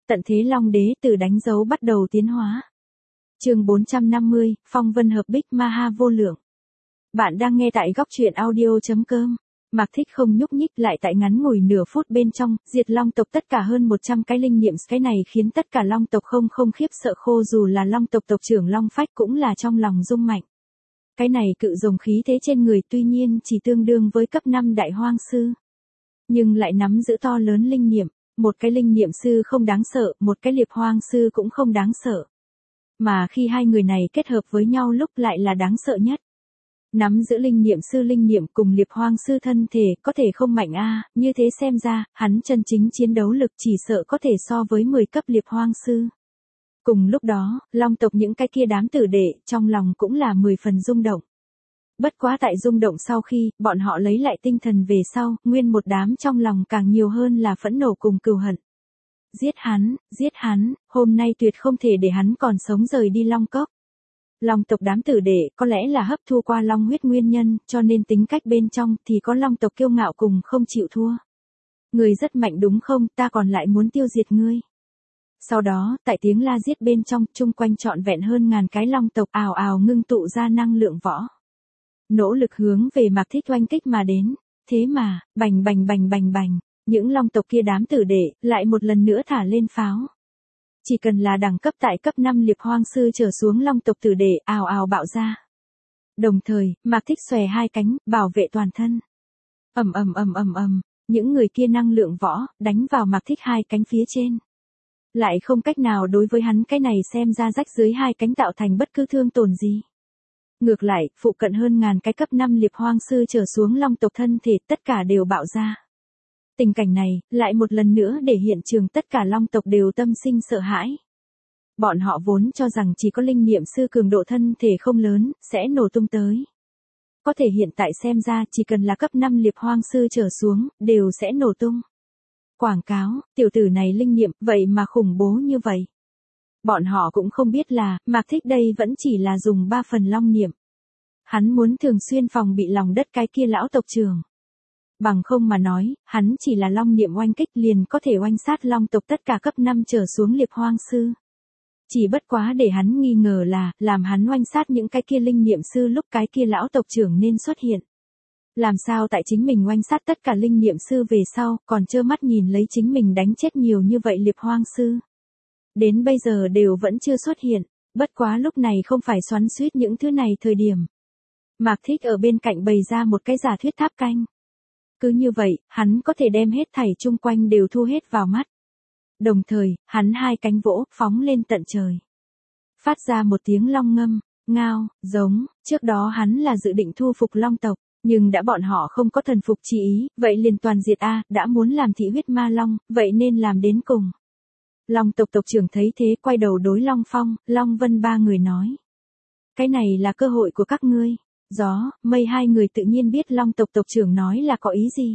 Tận thế Long Đế từ đánh dấu bắt đầu tiến hóa. Chương 450, Phong vân hợp bích ma ha vô lượng. Bạn đang nghe tại góc truyện audio.com. Mạc Thích không nhúc nhích lại tại ngắn ngủi nửa phút bên trong, diệt long tộc tất cả hơn 100 cái linh niệm, cái này khiến tất cả long tộc không khiếp sợ, khô dù là long tộc tộc trưởng Long Phách cũng là trong lòng rung mạnh. Cái này cự rồng khí thế trên người tuy nhiên chỉ tương đương với cấp 5 đại hoang sư, nhưng lại nắm giữ to lớn linh niệm, một cái linh niệm sư không đáng sợ, một cái liệp hoang sư cũng không đáng sợ. Mà khi hai người này kết hợp với nhau lúc lại là đáng sợ nhất. Nắm giữ linh niệm sư linh niệm cùng liệp hoang sư thân thể có thể không mạnh như thế xem ra, hắn chân chính chiến đấu lực chỉ sợ có thể so với 10 cấp liệp hoang sư. Cùng lúc đó, long tộc những cái kia đám tử đệ, trong lòng cũng là 10 phần rung động. Bất quá tại rung động sau khi, bọn họ lấy lại tinh thần về sau, nguyên một đám trong lòng càng nhiều hơn là phẫn nộ cùng cừu hận. Giết hắn, hôm nay tuyệt không thể để hắn còn sống rời đi Long Cốc. Long tộc đám tử đệ có lẽ là hấp thu qua long huyết nguyên nhân, cho nên tính cách bên trong thì có long tộc kiêu ngạo cùng không chịu thua. Ngươi rất mạnh đúng không, ta còn lại muốn tiêu diệt ngươi. Sau đó, tại tiếng la giết bên trong, chung quanh trọn vẹn hơn ngàn cái long tộc ào ào ngưng tụ ra năng lượng võ. Nỗ lực hướng về Mạc Thích oanh kích mà đến. Thế mà, bành, những long tộc kia đám tử đệ lại một lần nữa thả lên pháo. Chỉ cần là đẳng cấp tại cấp 5 liệp hoang sư trở xuống long tộc tử đệ ào ào bạo ra. Đồng thời, Mạc Thích xòe hai cánh, bảo vệ toàn thân. ầm, những người kia năng lượng võ đánh vào Mạc Thích hai cánh phía trên. Lại không cách nào đối với hắn cái này xem ra rách dưới hai cánh tạo thành bất cứ thương tổn gì. Ngược lại, phụ cận hơn ngàn cái cấp 5 liệp hoang sư trở xuống long tộc thân thể tất cả đều bạo ra. Tình cảnh này, lại một lần nữa để hiện trường tất cả long tộc đều tâm sinh sợ hãi. Bọn họ vốn cho rằng chỉ có linh niệm sư cường độ thân thể không lớn, sẽ nổ tung tới. Có thể hiện tại xem ra chỉ cần là cấp 5 liệp hoang sư trở xuống, đều sẽ nổ tung. Quảng cáo, tiểu tử này linh niệm, vậy mà khủng bố như vậy. Bọn họ cũng không biết là, Mạc Thích đây vẫn chỉ là dùng 3 phần long niệm. Hắn muốn thường xuyên phòng bị lòng đất cái kia lão tộc trưởng. Bằng không mà nói, hắn chỉ là long niệm oanh kích liền có thể oanh sát long tộc tất cả cấp 5 trở xuống liệp hoang sư. Chỉ bất quá để hắn nghi ngờ là, làm hắn oanh sát những cái kia linh niệm sư lúc cái kia lão tộc trưởng nên xuất hiện. Làm sao tại chính mình oanh sát tất cả linh niệm sư về sau, còn trơ mắt nhìn lấy chính mình đánh chết nhiều như vậy liệp hoang sư. Đến bây giờ đều vẫn chưa xuất hiện, bất quá lúc này không phải xoắn xuýt những thứ này thời điểm. Mạc Thích ở bên cạnh bày ra một cái giả thuyết tháp canh. Cứ như vậy, hắn có thể đem hết thảy chung quanh đều thu hết vào mắt. Đồng thời, hắn hai cánh vỗ, phóng lên tận trời. Phát ra một tiếng long ngâm, ngao, giống, trước đó hắn là dự định thu phục long tộc, nhưng đã bọn họ không có thần phục chi ý, vậy liền toàn diệt đã muốn làm thị huyết ma long, vậy nên làm đến cùng. Long tộc tộc trưởng thấy thế quay đầu đối Long Phong, Long Vân ba người nói. Cái này là cơ hội của các ngươi. Gió, mây hai người tự nhiên biết long tộc tộc trưởng nói là có ý gì.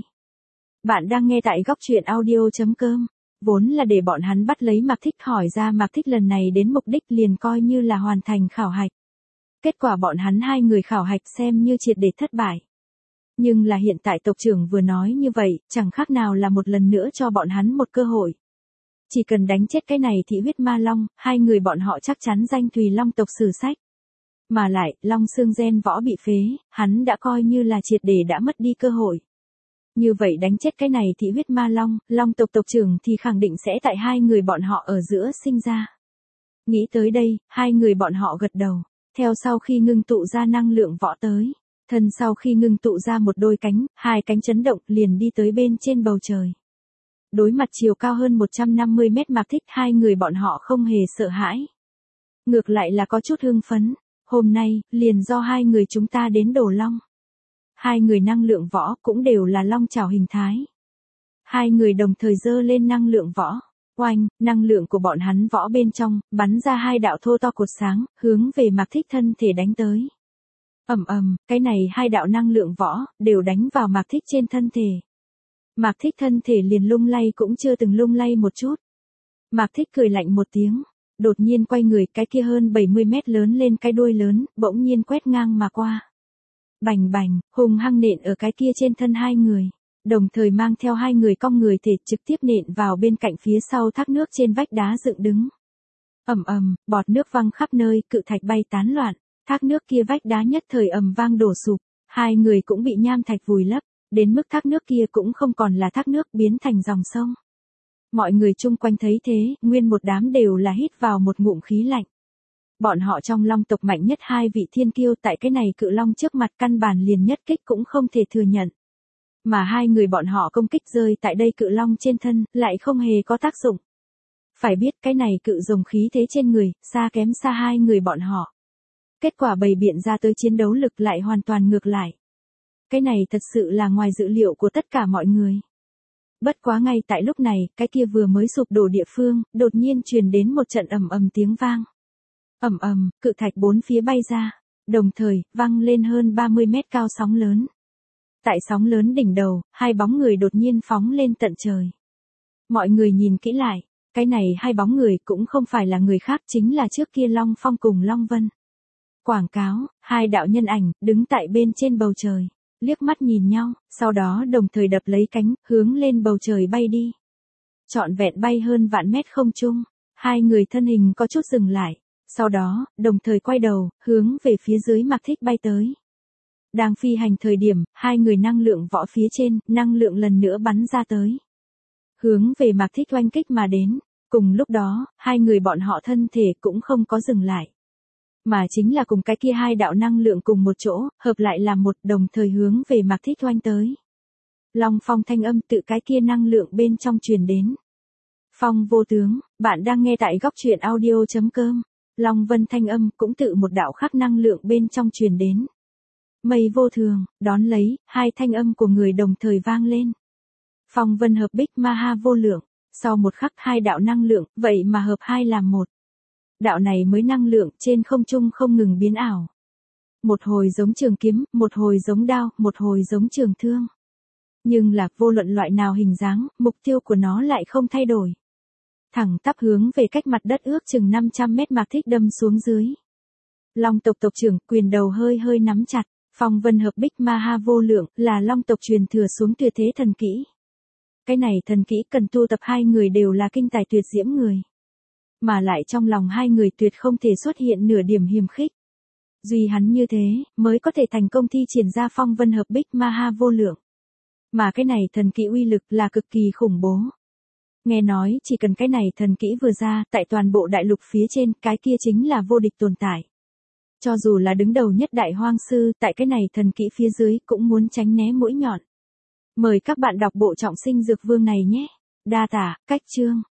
Bạn đang nghe tại góc truyện audio.com. Vốn là để bọn hắn bắt lấy Mạc Thích, hỏi ra Mạc Thích lần này đến mục đích liền coi như là hoàn thành khảo hạch. Kết quả bọn hắn hai người khảo hạch xem như triệt để thất bại. Nhưng là hiện tại tộc trưởng vừa nói như vậy, chẳng khác nào là một lần nữa cho bọn hắn một cơ hội. Chỉ cần đánh chết cái này thị huyết ma long, hai người bọn họ chắc chắn danh tùy long tộc sử sách. Mà lại, long xương gen võ bị phế, hắn đã coi như là triệt để đã mất đi cơ hội. Như vậy đánh chết cái này thị huyết ma long, long tộc tộc trưởng thì khẳng định sẽ tại hai người bọn họ ở giữa sinh ra. Nghĩ tới đây, hai người bọn họ gật đầu, theo sau khi ngưng tụ ra năng lượng võ tới. Thân sau khi ngưng tụ ra một đôi cánh, hai cánh chấn động liền đi tới bên trên bầu trời. Đối mặt chiều cao hơn 150 mét Mạc Thích, hai người bọn họ không hề sợ hãi. Ngược lại là có chút hưng phấn. Hôm nay, liền do hai người chúng ta đến đổ long. Hai người năng lượng võ cũng đều là long chảo hình thái. Hai người đồng thời giơ lên năng lượng võ. Oanh, năng lượng của bọn hắn võ bên trong, bắn ra hai đạo thô to cột sáng, hướng về Mạc Thích thân thể đánh tới. Cái này hai đạo năng lượng võ, đều đánh vào Mạc Thích trên thân thể. Mạc Thích thân thể liền lung lay cũng chưa từng lung lay một chút. Mạc Thích cười lạnh một tiếng. Đột nhiên quay người, cái kia hơn 70 mét lớn lên cái đuôi lớn, bỗng nhiên quét ngang mà qua. Bành, hùng hăng nện ở cái kia trên thân hai người. đồng thời mang theo hai người cong người thể trực tiếp nện vào bên cạnh phía sau thác nước trên vách đá dựng đứng. Ầm ầm, bọt nước văng khắp nơi, cự thạch bay tán loạn, thác nước kia vách đá nhất thời ầm vang đổ sụp, hai người cũng bị nham thạch vùi lấp, đến mức thác nước kia cũng không còn là thác nước biến thành dòng sông. Mọi người chung quanh thấy thế, nguyên một đám đều là hít vào một ngụm khí lạnh. Bọn họ trong long tộc mạnh nhất hai vị thiên kiêu tại cái này cự long trước mặt căn bản liền nhất kích cũng không thể thừa nhận. Mà hai người bọn họ công kích rơi tại đây cự long trên thân, lại không hề có tác dụng. Phải biết cái này cự rồng khí thế trên người, xa kém xa hai người bọn họ. Kết quả bày biện ra tới chiến đấu lực lại hoàn toàn ngược lại. Cái này thật sự là ngoài dự liệu của tất cả mọi người. Bất quá ngay tại lúc này, cái kia vừa mới sụp đổ địa phương, đột nhiên truyền đến một trận ầm ầm tiếng vang. Ầm ầm, cự thạch bốn phía bay ra, đồng thời, vang lên hơn 30 mét cao sóng lớn. Tại sóng lớn đỉnh đầu, hai bóng người đột nhiên phóng lên tận trời. Mọi người nhìn kỹ lại, cái này hai bóng người cũng không phải là người khác, chính là trước kia Long Phong cùng Long Vân. Quảng cáo, hai đạo nhân ảnh, đứng tại bên trên bầu trời, liếc mắt nhìn nhau, sau đó đồng thời đập lấy cánh, hướng lên bầu trời bay đi. Trọn vẹn bay hơn vạn mét không trung, hai người thân hình có chút dừng lại, sau đó, đồng thời quay đầu, hướng về phía dưới Mạc Thích bay tới. Đang phi hành thời điểm, hai người năng lượng võ phía trên, năng lượng lần nữa bắn ra tới. Hướng về Mạc Thích oanh kích mà đến, cùng lúc đó, hai người bọn họ thân thể cũng không có dừng lại. Mà chính là cùng cái kia hai đạo năng lượng cùng một chỗ, hợp lại làm một, đồng thời hướng về Mạc Thích oanh tới. Long Phong thanh âm tự cái kia năng lượng bên trong truyền đến. Phong vô tướng, bạn đang nghe tại góc truyện audio.com. Long Vân thanh âm cũng tự một đạo khác năng lượng bên trong truyền đến. Mây vô thường, đón lấy, hai thanh âm của người đồng thời vang lên. Phong vân hợp bích ma ha vô lượng, sau một khắc hai đạo năng lượng, vậy mà hợp hai làm một. Đạo này mới năng lượng trên không trung không ngừng biến ảo. Một hồi giống trường kiếm, một hồi giống đao, một hồi giống trường thương. Nhưng là vô luận loại nào hình dáng, mục tiêu của nó lại không thay đổi. Thẳng tắp hướng về cách mặt đất ước chừng 500 mét Mạc Thích đâm xuống dưới. Long tộc tộc trưởng, quyền đầu hơi hơi nắm chặt, phong vân hợp bích ma ha vô lượng, là long tộc truyền thừa xuống tuyệt thế thần kỹ. Cái này thần kỹ cần tu tập hai người đều là kinh tài tuyệt diễm người. Mà lại trong lòng hai người tuyệt không thể xuất hiện nửa điểm hiềm khích. Duy hắn như thế, mới có thể thành công thi triển ra phong vân hợp bích ma ha vô lượng. Mà cái này thần kỹ uy lực là cực kỳ khủng bố. Nghe nói, chỉ cần cái này thần kỹ vừa ra, tại toàn bộ đại lục phía trên, cái kia chính là vô địch tồn tại. Cho dù là đứng đầu nhất đại hoang sư, tại cái này thần kỹ phía dưới, cũng muốn tránh né mũi nhọn. Mời các bạn đọc bộ Trọng Sinh Dược Vương này nhé. Đa tả, cách chương.